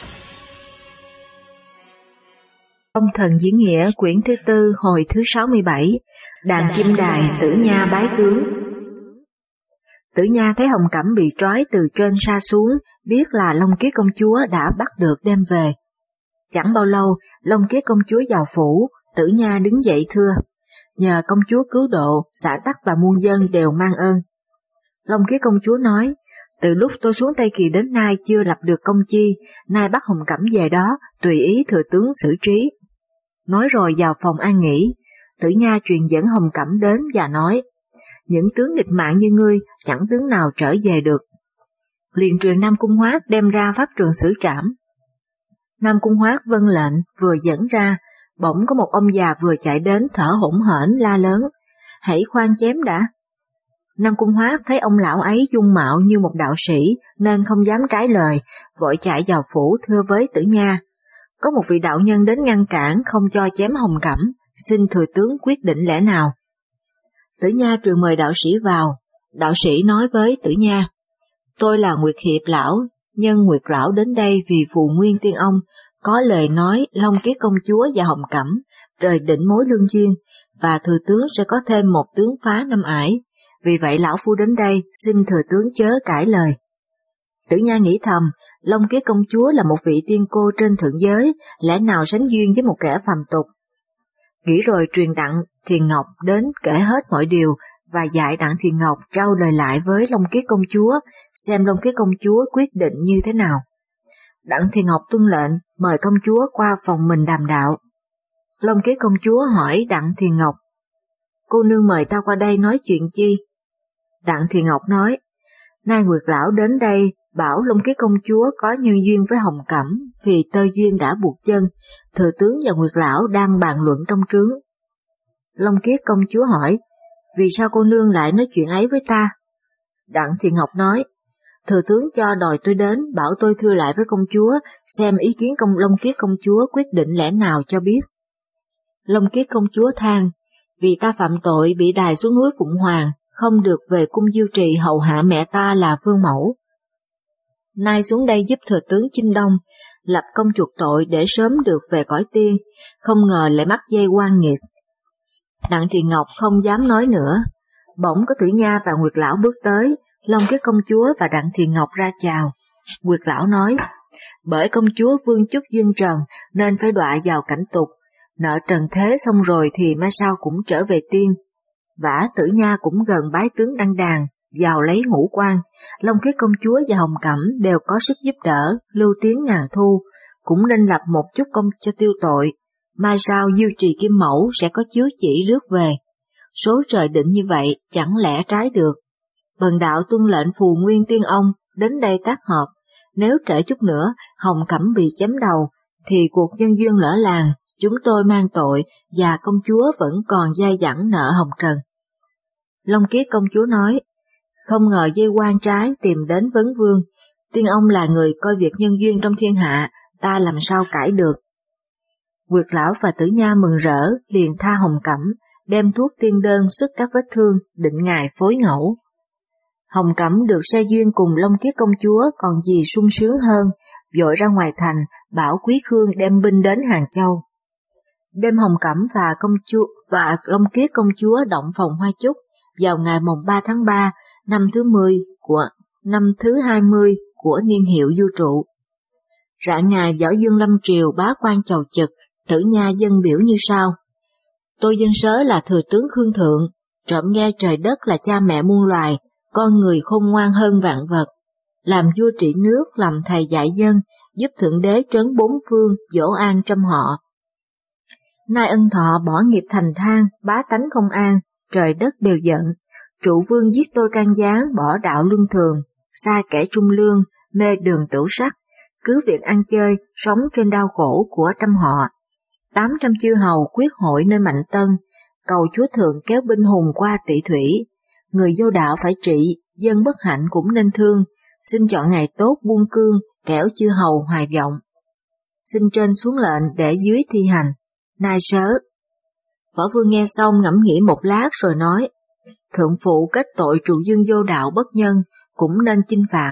Phong Thần Diễn Nghĩa quyển thứ 4 hồi thứ 67, Đàn Kim Đài Tử Nha bái tướng. Tử Nha thấy Hồng Cẩm bị trói từ trên sa xuống, biết là Long Kiết công chúa đã bắt được đem về. Chẳng bao lâu, Long Kiết công chúa vào phủ, Tử Nha đứng dậy thưa: nhờ công chúa cứu độ, xã tắc và muôn dân đều mang ơn. Long Kiết công chúa nói: từ lúc tôi xuống Tây Kỳ đến nay chưa lập được công chi, nay bắt Hồng Cẩm về đó, tùy ý thừa tướng xử trí. Nói rồi vào phòng an nghỉ, Tử Nha truyền dẫn Hồng Cẩm đến và nói: những tướng nghịch mạng như ngươi, chẳng tướng nào trở về được. Liền truyền Nam Cung Hoát đem ra pháp trường xử trảm. Nam Cung Hoát vâng lệnh, vừa dẫn ra, bỗng có một ông già vừa chạy đến thở hổn hển la lớn: hãy khoan chém đã. Nam Cung Hoát thấy ông lão ấy dung mạo như một đạo sĩ nên không dám trái lời, vội chạy vào phủ thưa với Tử Nha: có một vị đạo nhân đến ngăn cản không cho chém Hồng Cẩm, xin thừa tướng quyết định lẽ nào. Tử Nha truyền mời đạo sĩ vào. Đạo sĩ nói với Tử Nha: tôi là Nguyệt Hiệp lão, nhân Nguyệt lão đến đây vì Phù Nguyên Tiên Ông có lời nói Long Kiết công chúa và Hồng Cẩm trời định mối lương duyên, và thừa tướng sẽ có thêm một tướng phá năm ải, vì vậy lão phu đến đây xin thừa tướng chớ cãi lời. Tử Nha nghĩ thầm, Long Kiết công chúa là một vị tiên cô trên thượng giới, lẽ nào sánh duyên với một kẻ phàm tục. Nghĩ rồi truyền Đặng Thiền Ngọc đến kể hết mọi điều, và dạy Đặng Thiền Ngọc trao lời lại với Long Kiết công chúa, xem Long Kiết công chúa quyết định như thế nào. Đặng Thiền Ngọc tuân lệnh, mời công chúa qua phòng mình đàm đạo. Long Kiết công chúa hỏi Đặng Thiền Ngọc: cô nương mời ta qua đây nói chuyện chi? Đặng Thiền Ngọc nói: nay Nguyệt lão đến đây bảo Long Kiết công chúa có nhân duyên với Hồng Cẩm, vì tơ duyên đã buộc chân, thừa tướng và Nguyệt lão đang bàn luận trong trướng. Long Kiết công chúa hỏi: vì sao cô nương lại nói chuyện ấy với ta? Đặng Thiền Ngọc nói: thừa tướng cho đòi tôi đến, bảo tôi thưa lại với công chúa, xem ý kiến Long Kiết công chúa quyết định lẽ nào cho biết. Long Kiết công chúa than: vì ta phạm tội bị đày xuống núi Phụng Hoàng, không được về cung Diêu Trì hầu hạ mẹ ta là Vương Mẫu. Nay xuống đây giúp thừa tướng chinh đông, lập công chuộc tội để sớm được về cõi tiên, không ngờ lại mắc dây oan nghiệt. Đặng Thiền Ngọc không dám nói nữa. Bỗng có Tử Nha và Nguyệt lão bước tới, Long Kiết công chúa và Đặng Thiền Ngọc ra chào. Nguyệt lão nói: bởi công chúa vương chức duyên trần nên phải đọa vào cảnh tục, nợ trần thế xong rồi thì mai sau cũng trở về tiên. Vả Tử Nha cũng gần bái tướng đăng đàn, vào lấy ngũ quan, Long Kiết công chúa và Hồng Cẩm đều có sức giúp đỡ, lưu tiếng ngàn thu, cũng nên lập một chút công cho tiêu tội, mai sau Diêu Trì Kim Mẫu sẽ có chiếu chỉ rước về. Số trời định như vậy, chẳng lẽ trái được. Bần đạo tuân lệnh Phù Nguyên Tiên Ông đến đây tác hợp, nếu trễ chút nữa Hồng Cẩm bị chém đầu, thì cuộc nhân duyên lỡ làng, chúng tôi mang tội và công chúa vẫn còn dai dẳng nợ hồng trần. Long Kiết công chúa nói: không ngờ dây quan trái tìm đến vấn vương, tiên ông là người coi việc nhân duyên trong thiên hạ, ta làm sao cãi được. Nguyệt lão và Tử Nha mừng rỡ, liền tha Hồng Cẩm, đem thuốc tiên đơn sức các vết thương, định ngày phối ngẫu. Hồng Cẩm được xe duyên cùng Long Kiết công chúa còn gì sung sướng hơn, vội ra ngoài thành, bảo Quý Khương đem binh đến Hàng Châu. Đêm Hồng Cẩm và công chúa và Long Kiết công chúa động phòng hoa chúc vào ngày mùng 3 tháng 3 năm thứ 20 của niên hiệu Du Trụ. Rạng ngày Võ Dương lâm triều bá quan chầu trực, Tử Nha dân biểu như sau: tôi dân sớ là thừa tướng Khương Thượng, trộm nghe trời đất là cha mẹ muôn loài, con người khôn ngoan hơn vạn vật, làm vua trị nước, làm thầy dạy dân, giúp thượng đế trấn bốn phương, dỗ an trăm họ. Nay ân thọ bỏ nghiệp thành than, bá tánh không an, trời đất đều giận. Trụ vương giết tôi can gián, bỏ đạo luân thường, sai kẻ trung lương, mê đường tửu sắc, cứ việc ăn chơi, sống trên đau khổ của trăm họ. 800 chư hầu quyết hội nơi Mạnh Tân, cầu chúa thượng kéo binh hùng qua Tỵ Thủy. Người vô đạo phải trị, dân bất hạnh cũng nên thương, xin chọn ngày tốt buông cương, kẻo chư hầu hoài vọng. Xin trên xuống lệnh để dưới thi hành. Nay sớ. Võ Vương nghe xong ngẫm nghĩ một lát rồi nói: thượng phụ kết tội trụ dương vô đạo bất nhân, cũng nên chinh phạt,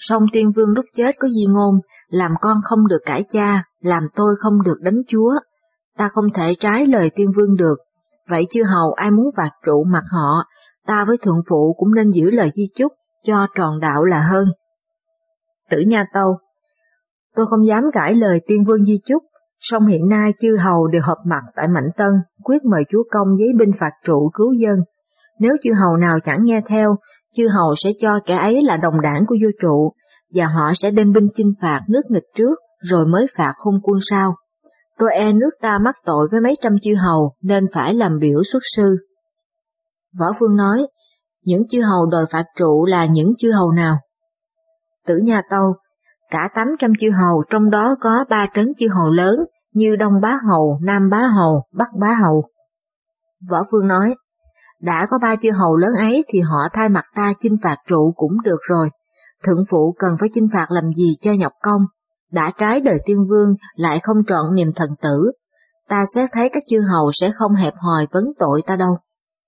Song Tiên Vương lúc chết có di ngôn, làm con không được cãi cha, làm tôi không được đánh chúa. Ta không thể trái lời Tiên Vương được, vậy chư hầu ai muốn vạch trụ mặt họ, ta với thượng phụ cũng nên giữ lời di chúc, cho tròn đạo là hơn. Tử Nha tâu: Tôi không dám cãi lời Tiên Vương di chúc, song hiện nay chư hầu đều họp mặt tại Mạnh Tân, quyết mời chúa công giấy binh phạt trụ cứu dân. Nếu chư hầu nào chẳng nghe theo, chư hầu sẽ cho kẻ ấy là đồng đảng của vua trụ, và họ sẽ đem binh chinh phạt nước nghịch trước, rồi mới phạt hung quân sau. Tôi e nước ta mắc tội với mấy trăm chư hầu, nên phải làm biểu xuất sư. Võ Vương nói: Những chư hầu đòi phạt trụ là những chư hầu nào? Tử Nha tâu: Cả 800 chư hầu, trong đó có 3 trấn chư hầu lớn, như Đông Bá Hầu, Nam Bá Hầu, Bắc Bá Hầu. Võ Vương nói: Đã có 3 chư hầu lớn ấy thì họ thay mặt ta chinh phạt trụ cũng được rồi. Thượng phụ cần phải chinh phạt làm gì cho nhọc công, đã trái đời Tiên Vương lại không trọn niềm thần tử. Ta xét thấy các chư hầu sẽ không hẹp hòi vấn tội ta đâu.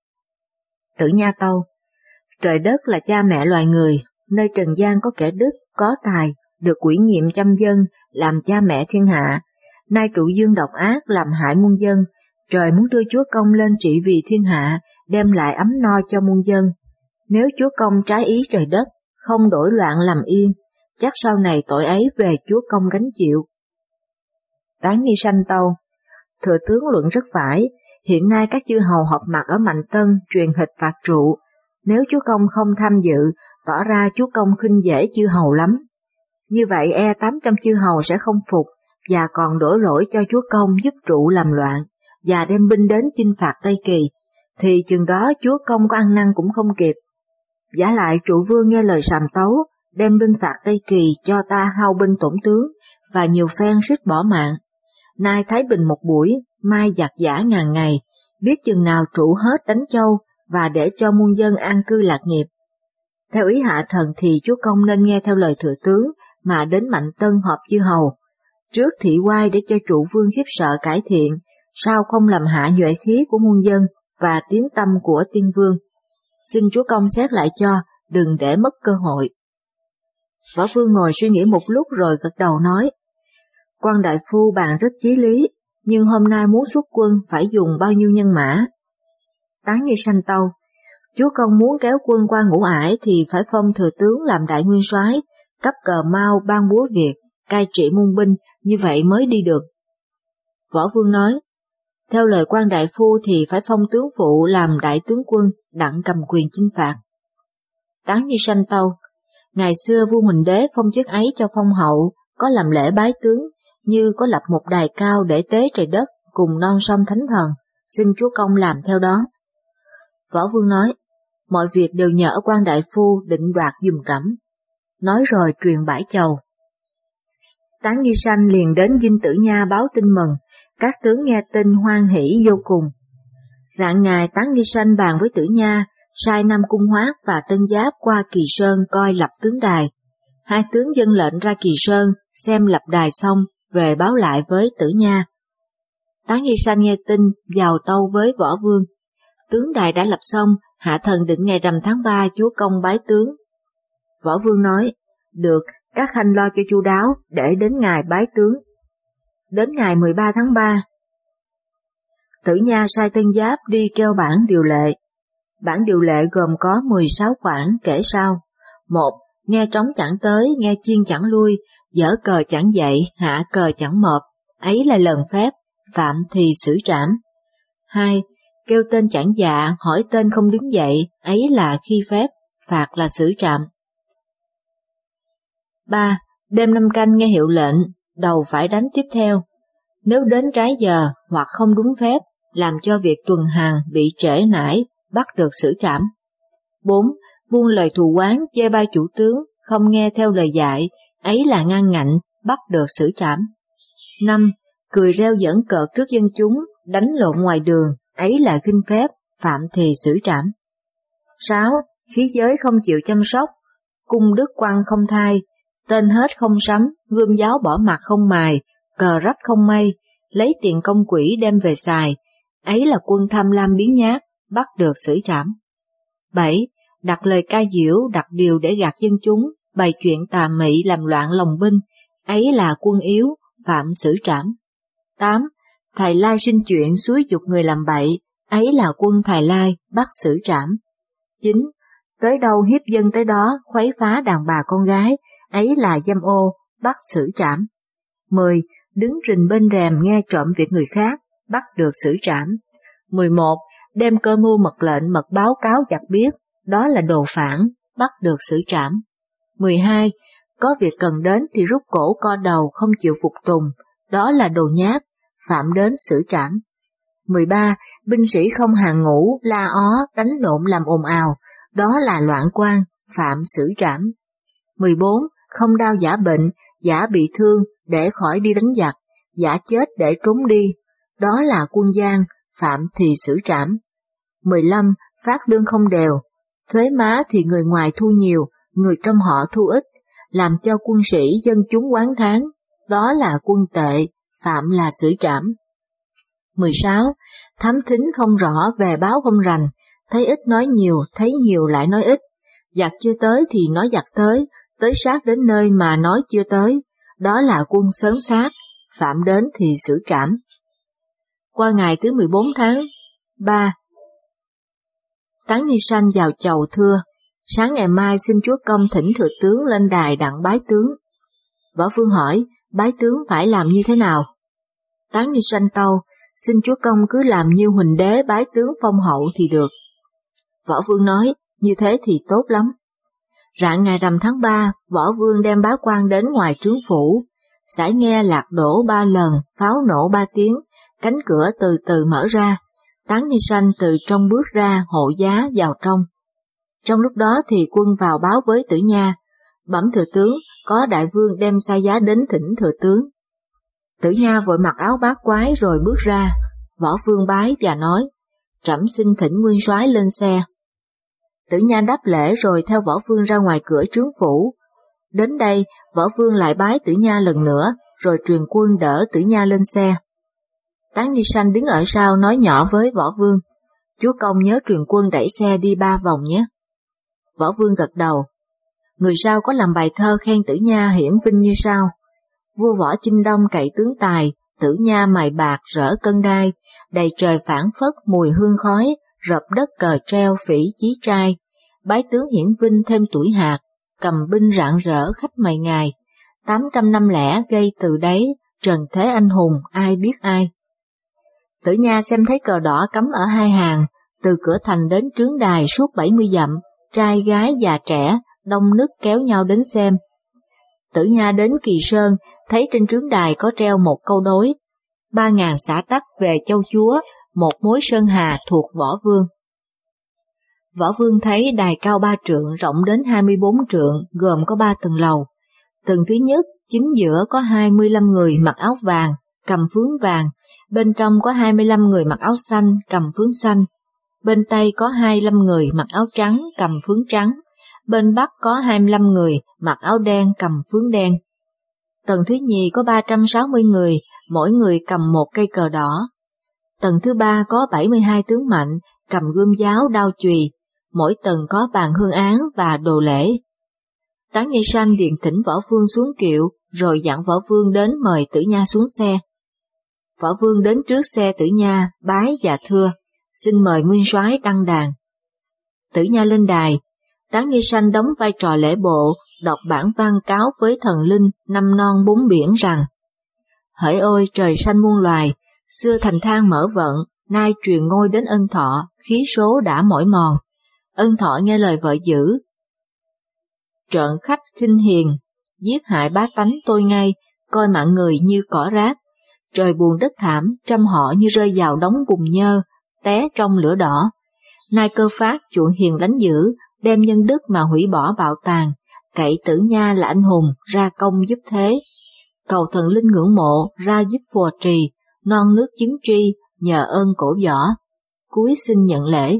Tử Nha tâu: Trời đất là cha mẹ loài người, nơi trần gian có kẻ đức, có tài, được ủy nhiệm trăm dân, làm cha mẹ thiên hạ. Nay trụ dương độc ác làm hại muôn dân, trời muốn đưa chúa công lên trị vì thiên hạ, đem lại ấm no cho muôn dân. Nếu chúa công trái ý trời đất, không đổi loạn làm yên, chắc sau này tội ấy về chúa công gánh chịu. Tán Nghi Sanh tâu: Thừa tướng luận rất phải, hiện nay các chư hầu họp mặt ở Mạnh Tân truyền hịch phạt trụ, nếu chúa công không tham dự, tỏ ra chúa công khinh dễ chư hầu lắm. Như vậy 800 chư hầu sẽ không phục, và còn đổ lỗi cho chúa công giúp trụ làm loạn, và đem binh đến chinh phạt Tây Kỳ, thì chừng đó chúa công có ăn năn cũng không kịp. Vả lại trụ vương nghe lời sàm tấu, đem binh phạt Tây Kỳ cho ta hao binh tổn tướng, và nhiều phen suýt bỏ mạng. Nay thái bình một buổi, mai giặc giã ngàn ngày, biết chừng nào trụ hết đánh châu, và để cho muôn dân an cư lạc nghiệp. Theo ý hạ thần thì chúa công nên nghe theo lời thừa tướng, mà đến Mạnh Tân họp chư hầu. Trước thị oai để cho trụ vương khiếp sợ cải thiện, sau không làm hạ nhuệ khí của muôn dân, và tiếng tâm của Tiên Vương. Xin chúa công xét lại cho, đừng để mất cơ hội. Võ Vương ngồi suy nghĩ một lúc rồi gật đầu nói: Quan đại phu bàn rất chí lý, nhưng hôm nay muốn xuất quân phải dùng bao nhiêu nhân mã? Tán Nghi Sanh tâu: Chúa công muốn kéo quân qua Ngũ Ải thì phải phong thừa tướng làm đại nguyên soái, cấp cờ mau ban búa Việt, cai trị muôn binh, như vậy mới đi được. Võ Vương nói: Theo lời quan đại phu thì phải phong tướng phụ làm đại tướng quân, đặng cầm quyền chinh phạt. Tán Nghi Sanh tâu: Ngày xưa vua Huỳnh Đế phong chức ấy cho phong hậu, có làm lễ bái tướng, như có lập một đài cao để tế trời đất cùng non sông thánh thần, xin chúa công làm theo đó. Võ Vương nói: Mọi việc đều nhờ quan đại phu định đoạt giùm trẫm. Nói rồi truyền bãi chầu. Tán Nghi Sanh liền đến dinh Tử Nha báo tin mừng, các tướng nghe tin hoan hỷ vô cùng. Rạng ngày Tán Nghi Sanh bàn với Tử Nha, sai Nam Cung Hoát và Tân Giáp qua Kỳ Sơn coi lập tướng đài. Hai tướng dâng lệnh ra Kỳ Sơn, xem lập đài xong, về báo lại với Tử Nha. Tán Nghi Sanh nghe tin, vào tâu với Võ Vương. Tướng đài đã lập xong, hạ thần định ngày rằm tháng 3 chúa công bái tướng. Võ Vương nói: Được, các khanh lo cho chu đáo, để đến ngày bái tướng. Đến ngày 13 tháng 3, Tử Nha sai Tân Giáp đi treo bản điều lệ. Bản điều lệ gồm có 16 khoản kể sau: 1. Nghe trống chẳng tới, nghe chiên chẳng lui, dở cờ chẳng dậy, hạ cờ chẳng mộp, ấy là lần phép, phạm thì xử trảm. 2. Kêu tên chẳng dạ, hỏi tên không đứng dậy, ấy là khi phép, phạt là xử trảm. 3. Đêm 5 canh nghe hiệu lệnh, đầu phải đánh tiếp theo. Nếu đến trái giờ hoặc không đúng phép, làm cho việc tuần hàng bị trễ nải, bắt được xử trảm. 4. Buông lời thù oán chê bai chủ tướng, không nghe theo lời dạy, ấy là ngang ngạnh, bắt được xử trảm. 5. Cười reo giỡn cợt trước dân chúng, đánh lộn ngoài đường, ấy là khinh phép, phạm thì xử trảm. 6. Khí giới không chịu chăm sóc, cung đức quăng không thai, tên hết không sắm, gươm giáo bỏ mặt không mài, cờ rách không mây, lấy tiền công quỹ đem về xài, ấy là quân tham lam biến nhát, bắt được xử trảm. 7. Đặt lời ca diễu, đặt điều để gạt dân chúng, bày chuyện tà mị làm loạn lòng binh, ấy là quân yếu, phạm xử trảm. 8. Thầy Lai sinh chuyện xúi giục người làm bậy, ấy là quân Thầy Lai, bắt xử trảm. 9. Tới đâu hiếp dân tới đó, khuấy phá đàn bà con gái, ấy là dâm ô, bắt xử trảm. 10. Đứng rình bên rèm nghe trộm việc người khác, bắt được xử trảm. 11. Đem cơ mưu mật lệnh mật báo cáo giặc biết, đó là đồ phản, bắt được xử trảm. 12. Có việc cần đến thì rút cổ co đầu không chịu phục tùng, đó là đồ nhát, phạm đến xử trảm. 13. Binh sĩ không hàng ngũ, la ó, đánh lộn làm ồn ào, đó là loạn quan, phạm xử trảm. 14. Không đau giả bệnh, giả bị thương để khỏi đi đánh giặc, giả chết để trốn đi, đó là quân gian, phạm thì xử trảm. 15. Phát lương không đều, thuế má thì người ngoài thu nhiều, người trong họ thu ít, làm cho quân sĩ dân chúng oán thán, đó là quân tệ, phạm là xử trảm. 16. Thám thính không rõ về báo không rành, thấy ít nói nhiều, thấy nhiều lại nói ít, giặc chưa tới thì nói giặc tới sát đến nơi mà nói chưa tới, đó là quân sớm sát, phạm đến thì xử trảm. Qua ngày thứ 14 tháng 3, Tán Ni Sanh vào chầu thưa, sáng ngày mai xin Chúa Công thỉnh thừa tướng lên đài đặng bái tướng. Võ Vương hỏi, bái tướng phải làm như thế nào? Tán Ni Sanh tâu, xin Chúa Công cứ làm như Huỳnh Đế bái tướng phong hậu thì được. Võ Vương nói, như thế thì tốt lắm. Rạng ngày rằm tháng 3, Võ Vương đem bá quan đến ngoài trướng phủ, sải nghe lạc đổ 3 lần, pháo nổ 3 tiếng, cánh cửa từ từ mở ra, Tán Ni Sanh từ trong bước ra hộ giá vào trong. Trong lúc đó thì quân vào báo với Tử Nha, bẩm thừa tướng, có đại vương đem sai giá đến thỉnh thừa tướng. Tử Nha vội mặc áo bát quái rồi bước ra, Võ Vương bái và nói, trẫm xin thỉnh nguyên soái lên xe. Tử Nha đáp lễ rồi theo Võ Vương ra ngoài cửa trướng phủ. Đến đây, Võ Vương lại bái Tử Nha lần nữa, rồi truyền quân đỡ Tử Nha lên xe. Tán Ni Sanh đứng ở sau nói nhỏ với Võ Vương, Chúa Công nhớ truyền quân đẩy xe đi 3 vòng nhé. Võ Vương gật đầu. Người sau có làm bài thơ khen Tử Nha hiển vinh như sau. Vua Võ Chinh Đông cậy tướng tài, Tử Nha mài bạc rỡ cân đai, đầy trời phảng phất mùi hương khói, rợp đất cờ treo phỉ chí trai, bái tướng hiển vinh thêm tuổi hạt, cầm binh rạng rỡ khắp mày ngày, 800 năm lẻ gây từ đấy, trần thế anh hùng ai biết ai. Tử Nha xem thấy cờ đỏ cắm ở 2 hàng, từ cửa thành đến trướng đài suốt 70 dặm, trai gái già trẻ, đông nức kéo nhau đến xem. Tử Nha đến Kỳ Sơn, thấy trên trướng đài có treo một câu đối, 3.000 xã tắc về châu chúa, một mối sơn hà thuộc Võ Vương. Võ Vương thấy đài cao 3 trượng, rộng đến 24 trượng, gồm có 3 tầng lầu. Tầng thứ nhất, chính giữa có 25 người mặc áo vàng, cầm phướng vàng, bên trong có 25 người mặc áo xanh, cầm phướng xanh. Bên Tây có 25 người mặc áo trắng, cầm phướng trắng. Bên Bắc có 25 người mặc áo đen, cầm phướng đen. Tầng thứ nhì có 360 người, mỗi người cầm một cây cờ đỏ. Tầng thứ ba có 72 tướng mạnh, cầm gươm giáo đao chùy, mỗi tầng có bàn hương án và đồ lễ. Tán Ni Sanh điện thỉnh Võ Vương xuống kiệu, rồi dặn Võ Vương đến mời Tử Nha xuống xe. Võ Vương đến trước xe Tử Nha, bái và thưa, xin mời nguyên soái đăng đàn. Tử Nha lên đài, Tán Ni Sanh đóng vai trò lễ bộ, đọc bản văn cáo với thần linh năm non 4 biển rằng, hỡi ôi trời xanh muôn loài, xưa thành thang mở vận, nay truyền ngôi đến Ân Thọ, khí số đã mỏi mòn. Ân Thọ nghe lời vợ dữ, trợn khách khinh hiền, giết hại bá tánh tôi ngay, coi mạng người như cỏ rác. Trời buồn đất thảm, trăm họ như rơi vào đống bùn nhơ, té trong lửa đỏ. Nay cơ phát chuộng hiền đánh dữ, đem nhân đức mà hủy bỏ bạo tàn, cậy Tử Nha là anh hùng, ra công giúp thế. Cầu thần linh ngưỡng mộ, ra giúp phò trì, non nước chứng tri, nhờ ơn cổ võ. Cúi xin nhận lễ.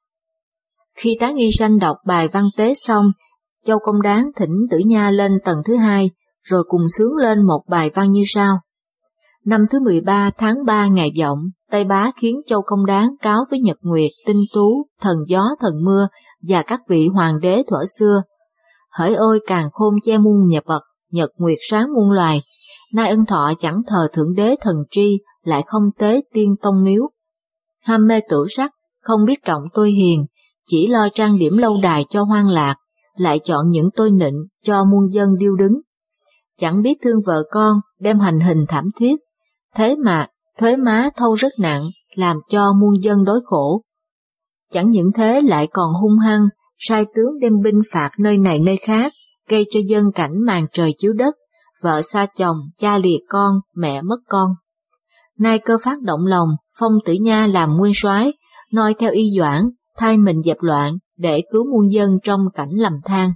Khi Tán Ni Sanh đọc bài văn tế xong, Châu Công Đáng thỉnh Tử Nha lên tầng thứ 2, rồi cùng xướng lên một bài văn như sau. Năm thứ 13 tháng 3 ngày Vọng, Tây Bá khiến Châu Công Đáng cáo với Nhật Nguyệt, Tinh Tú, thần gió thần mưa và các vị hoàng đế thuở xưa. Hỡi ôi càn khôn che muôn nhật vật, nhật nguyệt sáng muôn loài, nay ân thọ chẳng thờ thượng đế thần tri, lại không tế tiên tông miếu. Ham mê tửu sắc, không biết trọng tôi hiền, chỉ lo trang điểm lâu đài cho hoang lạc, lại chọn những tôi nịnh cho muôn dân điêu đứng. Chẳng biết thương vợ con, đem hành hình thảm thiết, thế mà thuế má thâu rất nặng, làm cho muôn dân đói khổ. Chẳng những thế lại còn hung hăng, sai tướng đem binh phạt nơi này nơi khác, gây cho dân cảnh màn trời chiếu đất, vợ xa chồng, cha lìa con, mẹ mất con. Nay Cơ Phát động lòng, phong Tử Nha làm nguyên soái, noi theo y Doãn, thay mình dẹp loạn, để cứu muôn dân trong cảnh lầm than.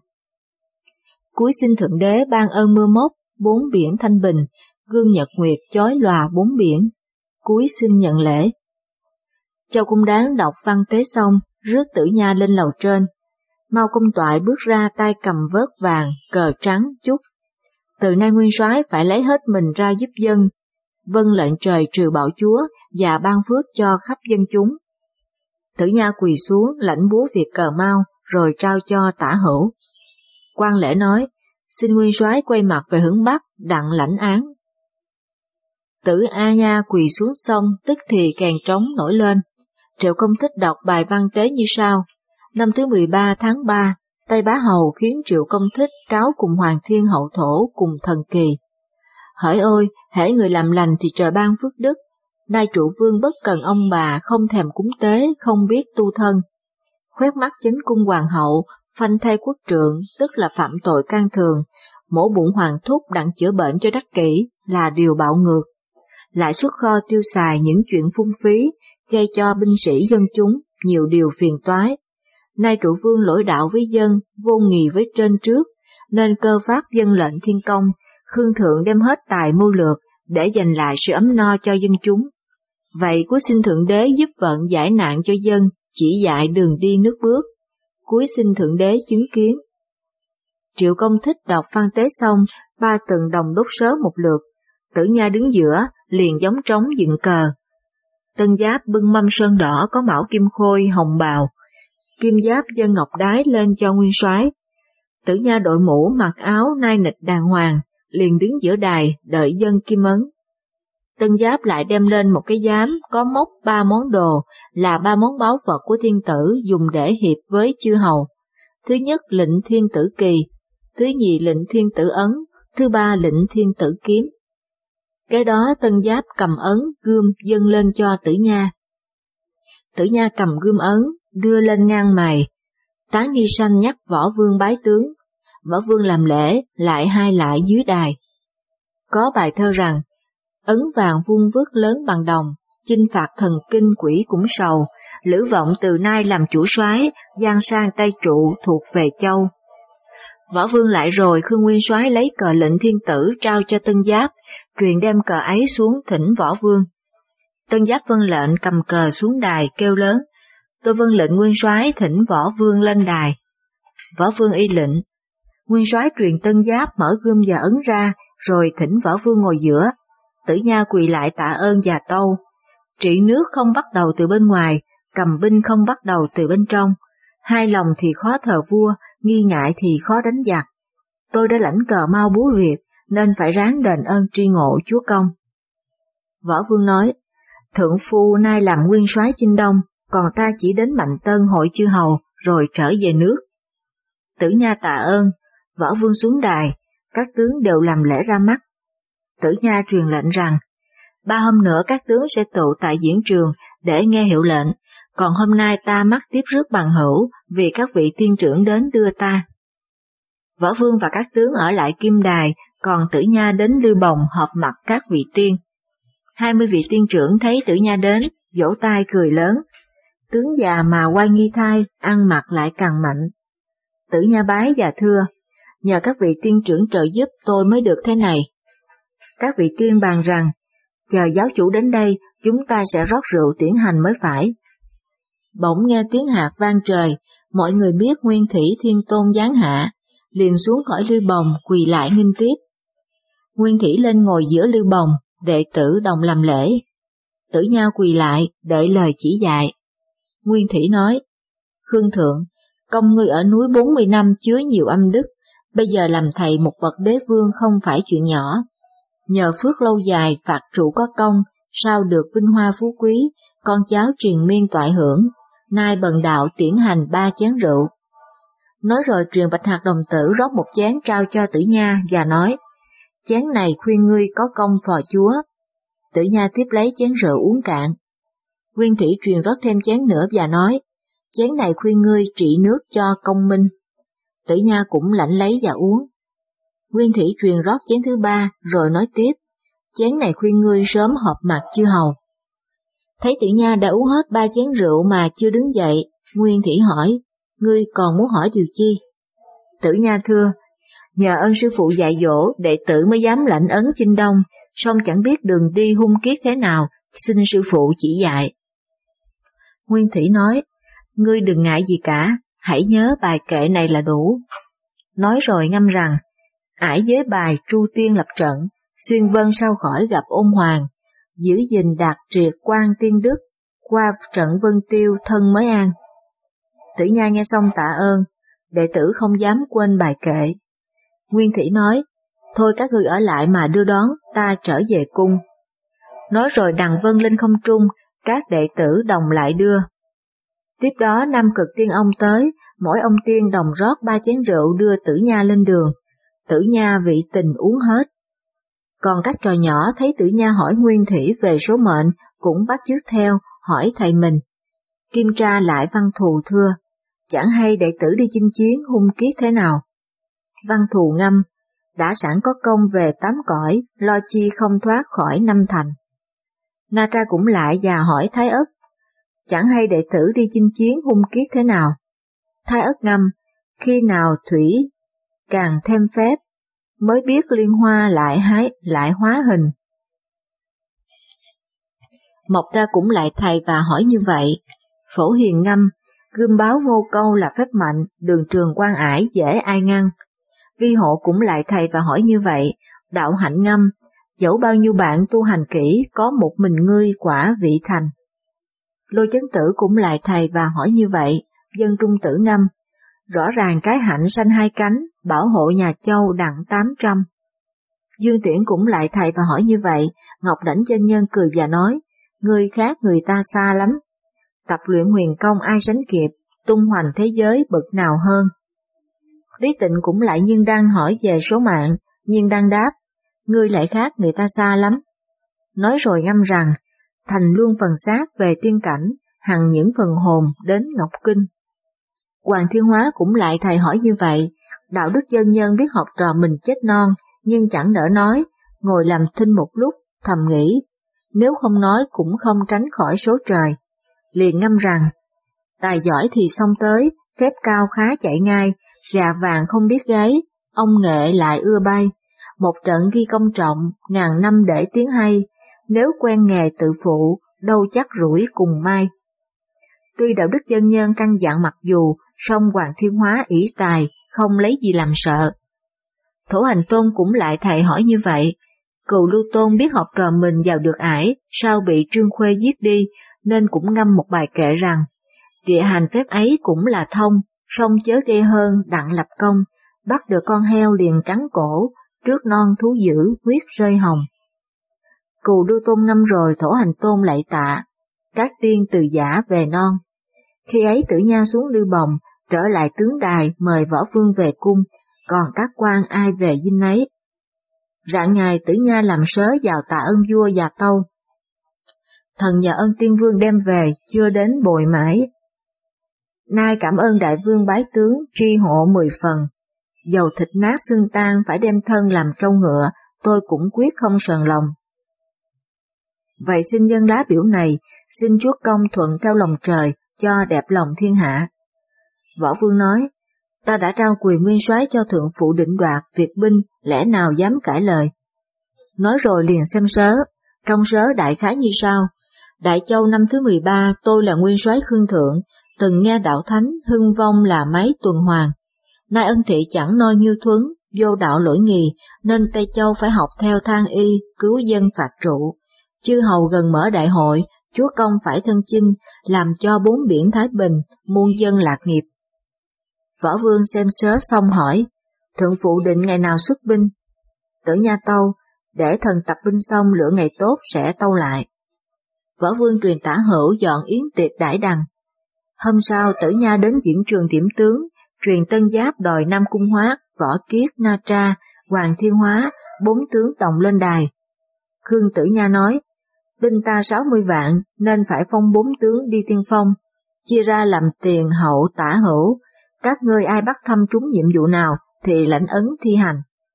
Cúi xin Thượng Đế ban ơn mưa móc, bốn biển thanh bình, gương nhật nguyệt chói lòa bốn biển, cúi xin nhận lễ. Châu Cung Đáng đọc văn tế xong, rước Tử Nha lên lầu trên. Mao Công Toại bước ra tay cầm vớt vàng, cờ trắng, chúc. Từ nay nguyên soái phải lấy hết mình ra giúp dân, vâng lệnh trời trừ bạo chúa và ban phước cho khắp dân chúng. Tử Nha quỳ xuống lãnh búa việc cờ Mao, rồi trao cho Tả Hữu. Quan lễ nói, xin nguyên soái quay mặt về hướng Bắc, đặng lãnh án. Tử A Nha quỳ xuống xong, tức thì kèn trống nổi lên. Triệu Công Thích đọc bài văn tế như sau. Năm thứ 13 tháng 3, Tây Bá Hầu khiến Triệu Công Thích cáo cùng Hoàng Thiên Hậu Thổ cùng thần kỳ. Hỡi ôi, hễ người làm lành thì trời ban phước đức. Nay trụ vương bất cần ông bà, không thèm cúng tế, không biết tu thân. Khoét mắt chính cung hoàng hậu, phanh thay quốc trượng, tức là phạm tội can thường. Mổ bụng hoàng thúc đặng chữa bệnh cho đắc kỷ là điều bạo ngược. Lại xuất kho tiêu xài những chuyện phung phí, gây cho binh sĩ dân chúng nhiều điều phiền toái. Nay trụ vương lỗi đạo với dân, vô nghị với trên trước, nên Cơ Phát dân lệnh thiên công, Khương Thượng đem hết tài mưu lược để giành lại sự ấm no cho dân chúng. Vậy cúi xin Thượng Đế giúp vận giải nạn cho dân, chỉ dạy đường đi nước bước. Cúi xin Thượng Đế chứng kiến. Triệu Công Thích đọc văn tế xong, ba từng đồng đốt sớ một lượt. Tử Nha đứng giữa, liền giống trống dựng cờ. Tân Giáp bưng mâm sơn đỏ có mão kim khôi hồng bào, kim giáp dân ngọc đái lên cho nguyên soái. Tử Nha đội mũ mặc áo nai nịch đàng hoàng, liền đứng giữa đài đợi dân kim ấn. Tân Giáp lại đem lên một cái giám có móc 3 món đồ, là 3 món báu vật của thiên tử dùng để hiệp với chư hầu. Thứ nhất lệnh thiên tử kỳ, thứ nhì lệnh thiên tử ấn, thứ ba lệnh thiên tử kiếm. Cái đó Tân Giáp cầm ấn, gươm dâng lên cho Tử Nha. Tử Nha cầm gươm ấn, đưa lên ngang mày. Tán Nghi Sanh nhắc Võ Vương bái tướng. Võ Vương làm lễ, lại hai lại dưới đài. Có bài thơ rằng, ấn vàng vuông vức lớn bằng đồng, chinh phạt thần kinh quỷ cũng sầu, Lữ Vọng từ nay làm chủ soái, giang sang tay trụ thuộc về châu. Võ Vương lại rồi, Khương Nguyên soái lấy cờ lệnh thiên tử trao cho Tân Giáp, truyền đem cờ ấy xuống thỉnh Võ Vương. Tân Giáp vâng lệnh cầm cờ xuống đài kêu lớn, tôi vâng lệnh nguyên soái thỉnh Võ Vương lên đài. Võ Vương y lệnh. Nguyên soái truyền Tân Giáp mở gươm và ấn ra, rồi thỉnh Võ Vương ngồi giữa. Tử Nha quỳ lại tạ ơn và tâu. Trị nước không bắt đầu từ bên ngoài, cầm binh không bắt đầu từ bên trong. Hai lòng thì khó thờ vua, nghi ngại thì khó đánh giặc. Tôi đã lãnh cờ Mao búa Việt, nên phải ráng đền ơn tri ngộ chúa công. Võ Vương nói, thượng phu nay làm nguyên soái Chinh Đông, còn ta chỉ đến Mạnh Tân hội chư hầu, rồi trở về nước. Tử Nha tạ ơn, Võ Vương xuống đài, các tướng đều làm lễ ra mắt. Tử Nha truyền lệnh rằng, 3 hôm nữa các tướng sẽ tụ tại diễn trường để nghe hiệu lệnh, còn hôm nay ta mắc tiếp rước bằng hữu vì các vị tiên trưởng đến đưa ta. Võ Vương và các tướng ở lại Kim Đài, còn Tử Nha đến Lư Bồng họp mặt các vị tiên. 20 vị tiên trưởng thấy Tử Nha đến, vỗ tay cười lớn. Tướng già mà oai nghi thai, ăn mặc lại càng mạnh. Tử Nha bái và thưa, nhờ các vị tiên trưởng trợ giúp tôi mới được thế này. Các vị tiên bàn rằng, chờ giáo chủ đến đây, chúng ta sẽ rót rượu tiễn hành mới phải. Bỗng nghe tiếng hạt vang trời, mọi người biết Nguyên Thủy Thiên Tôn giáng hạ, liền xuống khỏi Lư Bồng quỳ lại nghinh tiếp. Nguyên Thủy lên ngồi giữa Lư Bồng, đệ tử đồng làm lễ. Tử Nha quỳ lại, đợi lời chỉ dạy. Nguyên Thủy nói, Khương Thượng, công ngươi ở núi 40 năm chứa nhiều âm đức, Bây giờ làm thầy một bậc đế vương không phải chuyện nhỏ. Nhờ phước lâu dài phạt trụ có công, sao được vinh hoa phú quý, con cháu truyền miên toại hưởng, nay bần đạo tiễn hành 3 chén rượu. Nói rồi truyền Bạch Hạc đồng tử rót một chén trao cho Tử Nha và nói, chén này khuyên ngươi có công phò chúa. Tử Nha tiếp lấy chén rượu uống cạn. Nguyên Thủy truyền rót thêm chén nữa và nói, chén này khuyên ngươi trị nước cho công minh. Tử Nha cũng lãnh lấy và uống. Nguyên Thủy truyền rót chén thứ 3 rồi nói tiếp, chén này khuyên ngươi sớm họp mặt chư hầu. Thấy Tử Nha đã uống hết 3 chén rượu mà chưa đứng dậy, Nguyên Thủy hỏi, ngươi còn muốn hỏi điều chi? Tử Nha thưa, nhờ ơn sư phụ dạy dỗ, đệ tử mới dám lãnh ấn chinh đông, song chẳng biết đường đi hung kiết thế nào, xin sư phụ chỉ dạy. Nguyên Thủy nói, ngươi đừng ngại gì cả, hãy nhớ bài kệ này là đủ. Nói rồi ngâm rằng, ải với bài tru tiên lập trận, xuyên vân sau khỏi gặp ôn hoàng, giữ gìn đạt triệt quan tiên đức, qua trận vân tiêu thân mới an. Tử Nha nghe xong tạ ơn, đệ tử không dám quên bài kệ. Nguyên Thủy nói, thôi các ngươi ở lại mà đưa đón, ta trở về cung. Nói rồi đằng vân lên không trung, các đệ tử đồng lại đưa. Tiếp đó Nam Cực Tiên ông tới, mỗi ông tiên đồng rót 3 chén rượu đưa Tử Nha lên đường. Tử Nha vị tình uống hết. Còn các trò nhỏ thấy Tử Nha hỏi Nguyên Thủy về số mệnh, cũng bắt chước theo, hỏi thầy mình. Kim Tra lại Văn Thù thưa, chẳng hay đệ tử đi chinh chiến hung kiết thế nào. Văn Thù ngâm, đã sẵn có công về 8 cõi, lo chi không thoát khỏi 5 thành. Na Tra cũng lại và hỏi Thái Ất, chẳng hay đệ tử đi chinh chiến hung kiết thế nào. Thái Ất ngâm, khi nào thủy càng thêm phép, mới biết liên hoa lại hóa hình. Mộc Ra cũng lại thầy và hỏi như vậy. Phổ Hiền ngâm, gươm báo ngô câu là phép mạnh, đường trường quan ải dễ ai ngăn. Vi Hộ cũng lại thầy và hỏi như vậy. Đạo Hạnh ngâm, dẫu bao nhiêu bạn tu hành kỹ, có một mình ngươi quả vị thành. Lôi Chấn Tử cũng lại thầy và hỏi như vậy. Dân Trung Tử ngâm, rõ ràng trái hạnh sanh 2 cánh, bảo hộ nhà Châu đặng 800. Dương Tiễn cũng lại thầy và hỏi như vậy. Ngọc Đảnh Chân Nhân cười và nói, ngươi khác người ta xa lắm. Tập luyện huyền công ai sánh kịp, tung hoành thế giới bậc nào hơn. Lý Tịnh cũng lại Nhiên Đăng hỏi về số mạng, Nhiên Đăng đáp, ngươi lại khác người ta xa lắm. Nói rồi ngâm rằng, thành luôn phần xác về tiên cảnh, hằng những phần hồn đến Ngọc Kinh. Hoàng Thiên Hóa cũng lại thầy hỏi như vậy. Đạo Đức Chân Nhân biết học trò mình chết non, nhưng chẳng nỡ nói, ngồi làm thinh một lúc, thầm nghĩ, nếu không nói cũng không tránh khỏi số trời. Liền ngâm rằng, tài giỏi thì xông tới, phép cao khá chạy ngay, gà vàng không biết gáy, ông nghệ lại ưa bay. Một trận ghi công trọng, ngàn năm để tiếng hay, nếu quen nghề tự phụ, đâu chắc rủi cùng mai. Tuy Đạo Đức Chân Nhân căn dặn mặc dù, song Hoàng Thiên Hóa ỷ tài, không lấy gì làm sợ. Thổ Hành Tôn cũng lại thầy hỏi như vậy. Cừu Lưu Tôn biết học trò mình vào được ải, sau bị Trương Khuê giết đi, nên cũng ngâm một bài kệ rằng, địa hành phép ấy cũng là thông, song chớ ghê hơn đặng lập công, bắt được con heo liền cắn cổ, trước non thú dữ huyết rơi hồng. Cừu Lưu Tôn ngâm rồi Thổ Hành Tôn lạy tạ, các tiên từ giả về non. Khi ấy Tử Nha xuống Lưu Bồng, trở lại tướng đài mời võ vương về cung, còn các quan ai về dinh nấy. Rạng ngày Tử Nha làm sớ vào tạ ơn vua và tâu. Thần nhờ ơn tiên vương đem về, chưa đến bồi mãi. Nay cảm ơn đại vương bái tướng, tri hộ 10 phần. Dầu thịt nát xương tan phải đem thân làm trâu ngựa, tôi cũng quyết không sờn lòng. Vậy xin dân lá biểu này, xin chúa công thuận theo lòng trời, cho đẹp lòng thiên hạ. Võ vương nói, ta đã trao quyền nguyên soái cho thượng phụ định đoạt việc binh, lẽ nào dám cãi lời. Nói rồi liền xem sớ, trong sớ đại khái như sau. Đại Châu năm thứ 13, tôi là nguyên soái Khương Thượng, từng nghe đạo thánh hưng vong là mấy tuần hoàn. Nay ân thị chẳng noi nghiêu thuấn, vô đạo lỗi nghì, nên Tây Châu phải học theo thang y, cứu dân phạt trụ. Chư hầu gần mở đại hội, chúa công phải thân chinh, làm cho 4 biển thái bình, muôn dân lạc nghiệp. Võ vương xem sớ xong hỏi, Thượng phụ định ngày nào xuất binh? Tử Nha tâu, để thần tập binh xong lựa ngày tốt sẽ tâu lại. Võ Vương truyền Tả Hữu dọn yến tiệc đãi đằng. Hôm sau Tử Nha đến diễn trường điểm tướng, truyền Tân Giáp đòi Nam Cung Hoát, Võ Kiết, Na Tra, Hoàng Thiên Hóa, 4 tướng đồng lên đài. Khương Tử Nha nói, binh ta 60 vạn nên phải phong 4 tướng đi tiên phong, chia ra làm tiền hậu tả hữu, các ngươi ai bắt thăm trúng nhiệm vụ nào thì lãnh ấn thi hành.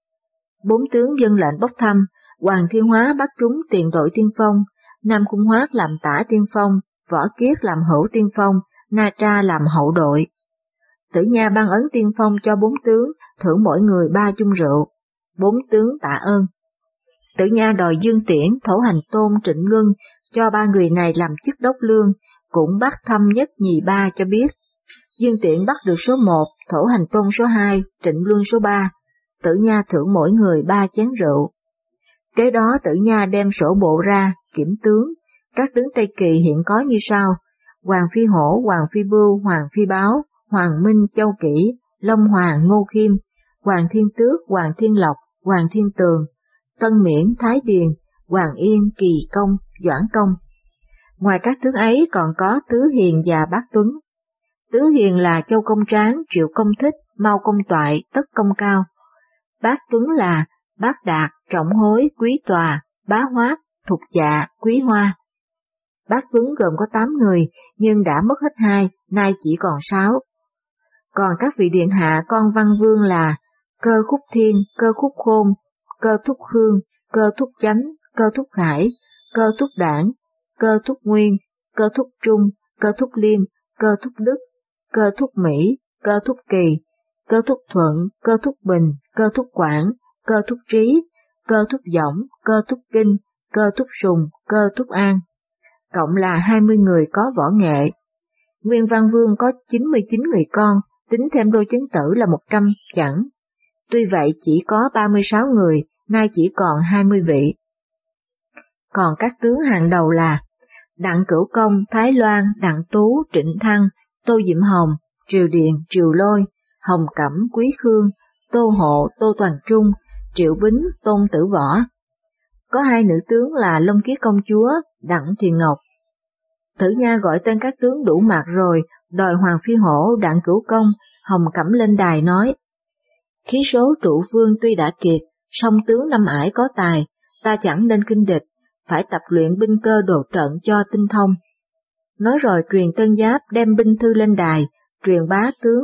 4 tướng dân lệnh bốc thăm, Hoàng Thiên Hóa bắt trúng tiền đội tiên phong, Nam Cung Hoát làm tả tiên phong, Võ Kiết làm hữu tiên phong, Na Tra làm hậu đội. Tử Nha ban ấn tiên phong cho 4 tướng, thưởng mỗi người 3 chung rượu. 4 tướng tạ ơn. Tử Nha đòi Dương Tiễn, Thổ Hành Tôn, Trịnh Luân cho 3 người này làm chức đốc lương, cũng bắt thăm nhất nhì ba cho biết. Dương Tiễn bắt được số 1, Thổ Hành Tôn số 2, Trịnh Luân số 3. Tử Nha thưởng mỗi người 3 chén rượu. Kế đó Tử Nha đem sổ bộ ra, kiểm tướng. Các tướng Tây Kỳ hiện có như sau: Hoàng Phi Hổ, Hoàng Phi Bưu, Hoàng Phi Báo, Hoàng Minh, Châu Kỷ, Long Hoàng, Ngô Khiêm, Hoàng Thiên Tước, Hoàng Thiên Lộc, Hoàng Thiên Tường, Tân Miễn, Thái Điền, Hoàng Yên, Kỳ Công, Doãn Công. Ngoài các tướng ấy còn có Tứ Hiền và Bát Tuấn. Tứ Hiền là Châu Công Tráng, Triệu Công Thích, Mao Công Toại, Tất Công Cao. Bát Tuấn là Bát Đạt, Trọng Hối, Quý Tòa, Bá Hoát, Thục Dạ, Quý Hoa. Bát Tuấn gồm có 8 người, nhưng đã mất hết 2, nay chỉ còn 6. Còn các vị điện hạ con Văn Vương là Cơ Khúc Thiên, Cơ Khúc Khôn, Cơ Thúc Khương, Cơ Thúc Chánh, Cơ Thúc Khải, Cơ Thúc Đảng, Cơ Thúc Nguyên, Cơ Thúc Trung, Cơ Thúc Liêm, Cơ Thúc Đức, Cơ Thúc Mỹ, Cơ Thúc Kỳ, Cơ Thúc Thuận, Cơ Thúc Bình, Cơ Thúc Quảng, Cơ Thúc Trí, Cơ Thúc Dõng, Cơ Thúc Kinh, Cơ Thúc Sùng, Cơ Thúc An. Cộng là 20 người có võ nghệ. Nguyên Văn Vương có 99 người con, tính thêm đôi chứng tử là 100 chẳng. Tuy vậy chỉ có 36 người, nay chỉ còn 20 vị. Còn các tướng hàng đầu là Đặng Cửu Công, Thái Loan, Đặng Tú, Trịnh Thăng, Tô Diệm Hồng, Triều Điền, Triều Lôi, Hồng Cẩm, Quý Khương, Tô Hộ, Tô Toàn Trung, Triệu Bính, Tôn Tử Võ. Có 2 nữ tướng là Long Kiết Công Chúa, Đặng Thiền Ngọc. Tử Nha gọi tên các tướng đủ mặt rồi, đòi Hoàng Phi Hổ, Đặng Cửu Công, Hồng Cẩm lên đài nói: khí số trụ vương tuy đã kiệt, song tướng năm ải có tài, ta chẳng nên kinh địch, phải tập luyện binh cơ đồ trận cho tinh thông. Nói rồi truyền Tân Giáp đem binh thư lên đài, truyền bá tướng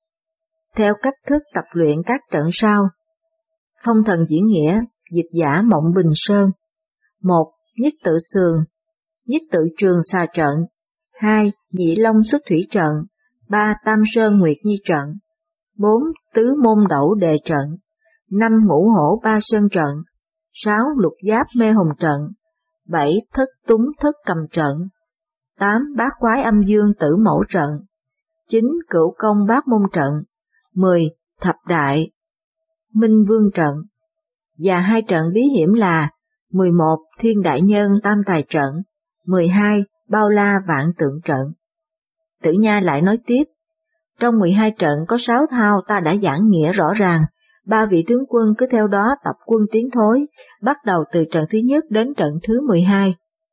theo cách thức tập luyện các trận sau. Phong thần diễn nghĩa, dịch giả Mộng Bình Sơn. 1. Nhất tự sườn, nhất tự trường xà trận. 2. Nhị Long xuất thủy trận. 3. Tam Sơn Nguyệt Nhi trận. 4. Tứ môn đẩu đề trận. 5. Ngũ hổ ba sơn trận. 6. Lục giáp mê hồn trận. 7. Thất túng thất cầm trận. 8. Bát quái âm dương tử mẫu trận. 9. Cửu công bát môn trận. 10. Thập đại minh vương trận. Và 2 trận bí hiểm là 11. Thiên đại nhân tam tài trận. 12. Bao la vạn tượng trận. Tử Nha lại nói tiếp: trong 12 trận có 6 thao ta đã giảng nghĩa rõ ràng, 3 vị tướng quân cứ theo đó tập quân tiến thối, bắt đầu từ trận thứ nhất đến trận thứ 12.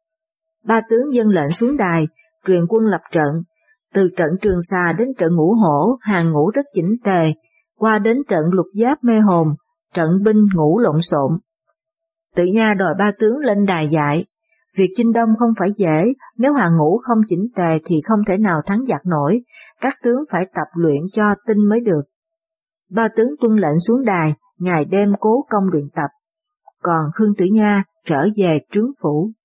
3 tướng dâng lệnh xuống đài, truyền quân lập trận, từ trận Trường Xà đến trận Ngũ Hổ, hàng ngũ rất chỉnh tề, qua đến trận Lục Giáp mê hồn, trận binh ngũ lộn xộn. Tử Nha đòi 3 tướng lên đài dạy, việc chinh đông không phải dễ, nếu hàng ngũ không chỉnh tề thì không thể nào thắng giặc nổi, các tướng phải tập luyện cho tinh mới được. 3 tướng tuân lệnh xuống đài, ngày đêm cố công luyện tập, còn Khương Tử Nha trở về trướng phủ.